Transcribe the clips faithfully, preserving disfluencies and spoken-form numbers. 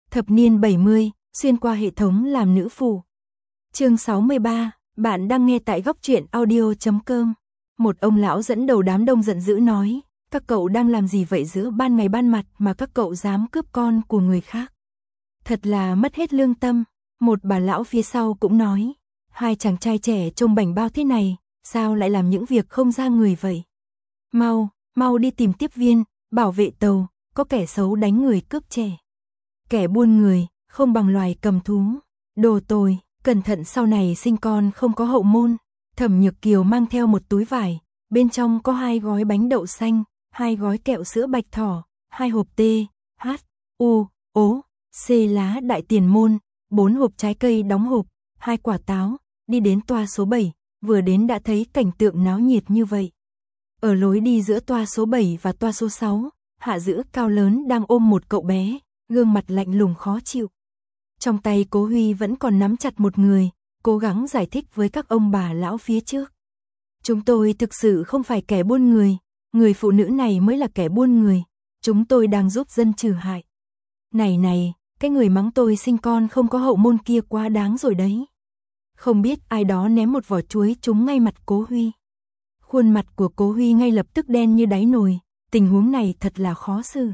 Thập niên bảy mươi, xuyên qua hệ thống làm nữ phù. Chương sáu mươi ba, bạn đang nghe tại góc truyện audio chấm com. Một ông lão dẫn đầu đám đông giận dữ nói, các cậu đang làm gì vậy giữa ban ngày ban mặt mà các cậu dám cướp con của người khác? Thật là mất hết lương tâm. Một bà lão phía sau cũng nói, hai chàng trai trẻ trông bảnh bao thế này, sao lại làm những việc không ra người vậy? Mau, mau đi tìm tiếp viên, bảo vệ tàu, có kẻ xấu đánh người cướp trẻ. Kẻ buôn người, không bằng loài cầm thú. Đồ tồi, cẩn thận sau này sinh con không có hậu môn. Thẩm Nhược Kiều mang theo một túi vải, bên trong có hai gói bánh đậu xanh, hai gói kẹo sữa bạch thỏ, hai hộp T, H, U, O, C lá đại tiền môn, bốn hộp trái cây đóng hộp, hai quả táo, đi đến toa số bảy, vừa đến đã thấy cảnh tượng náo nhiệt như vậy. Ở lối đi giữa toa số bảy và toa số sáu, Hạ Dữ cao lớn đang ôm một cậu bé, gương mặt lạnh lùng khó chịu. Trong tay Cố Huy vẫn còn nắm chặt một người, cố gắng giải thích với các ông bà lão phía trước. Chúng tôi thực sự không phải kẻ buôn người, người phụ nữ này mới là kẻ buôn người, chúng tôi đang giúp dân trừ hại. Này này, cái người mắng tôi sinh con không có hậu môn kia quá đáng rồi đấy. Không biết ai đó ném một vỏ chuối trúng ngay mặt Cố Huy. Khuôn mặt của Cố Huy ngay lập tức đen như đáy nồi, tình huống này thật là khó xử.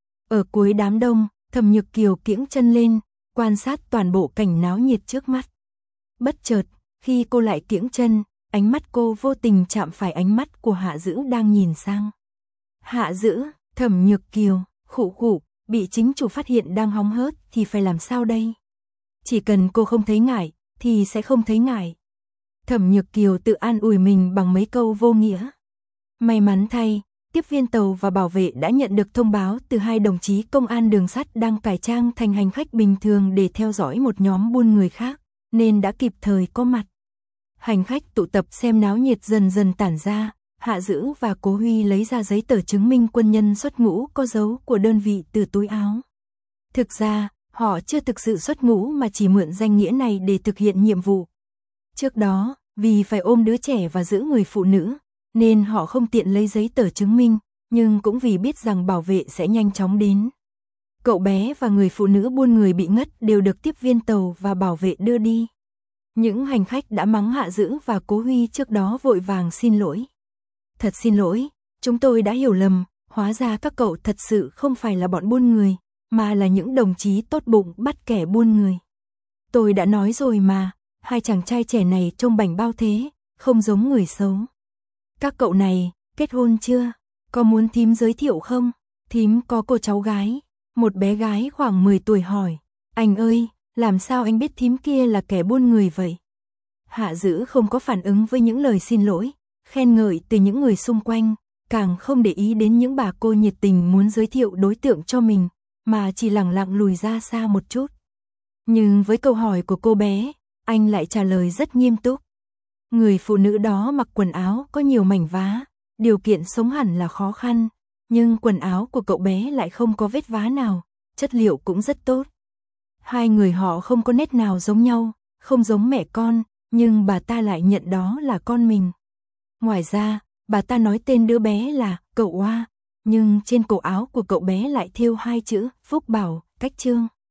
Ở cuối đám đông, Thẩm Nhược Kiều kiễng chân lên, quan sát toàn bộ cảnh náo nhiệt trước mắt. Bất chợt, khi cô lại kiễng chân, ánh mắt cô vô tình chạm phải ánh mắt của Hạ Dữ đang nhìn sang. Hạ Dữ, Thẩm Nhược Kiều, khụ khụ, bị chính chủ phát hiện đang hóng hớt thì phải làm sao đây? Chỉ cần cô không thấy ngại, thì sẽ không thấy ngại. Thẩm Nhược Kiều tự an ủi mình bằng mấy câu vô nghĩa. May mắn thay, tiếp viên tàu và bảo vệ đã nhận được thông báo từ hai đồng chí công an đường sắt đang cải trang thành hành khách bình thường để theo dõi một nhóm buôn người khác, nên đã kịp thời có mặt. Hành khách tụ tập xem náo nhiệt dần dần tản ra, Hạ Dữ và Cố Huy lấy ra giấy tờ chứng minh quân nhân xuất ngũ có dấu của đơn vị từ túi áo. Thực ra, họ chưa thực sự xuất ngũ mà chỉ mượn danh nghĩa này để thực hiện nhiệm vụ. Trước đó, vì phải ôm đứa trẻ và giữ người phụ nữ, nên họ không tiện lấy giấy tờ chứng minh, nhưng cũng vì biết rằng bảo vệ sẽ nhanh chóng đến. Cậu bé và người phụ nữ buôn người bị ngất đều được tiếp viên tàu và bảo vệ đưa đi. Những hành khách đã mắng Hạ Dữ và Cố Huy trước đó vội vàng xin lỗi. Thật xin lỗi, chúng tôi đã hiểu lầm, hóa ra các cậu thật sự không phải là bọn buôn người, mà là những đồng chí tốt bụng bắt kẻ buôn người. Tôi đã nói rồi mà, hai chàng trai trẻ này trông bảnh bao thế, không giống người xấu. Các cậu này, kết hôn chưa? Có muốn thím giới thiệu không? Thím có cô cháu gái. Một bé gái khoảng mười tuổi hỏi. Anh ơi, làm sao anh biết thím kia là kẻ buôn người vậy? Hạ Dữ không có phản ứng với những lời xin lỗi, khen ngợi từ những người xung quanh, càng không để ý đến những bà cô nhiệt tình muốn giới thiệu đối tượng cho mình, mà chỉ lẳng lặng lùi ra xa một chút. Nhưng với câu hỏi của cô bé, anh lại trả lời rất nghiêm túc. Người phụ nữ đó mặc quần áo có nhiều mảnh vá, điều kiện sống hẳn là khó khăn, nhưng quần áo của cậu bé lại không có vết vá nào, chất liệu cũng rất tốt. Hai người họ không có nét nào giống nhau, không giống mẹ con, nhưng bà ta lại nhận đó là con mình. Ngoài ra, bà ta nói tên đứa bé là Cậu Oa, nhưng trên cổ áo của cậu bé lại thêu hai chữ Phúc Bảo, Cách Trương.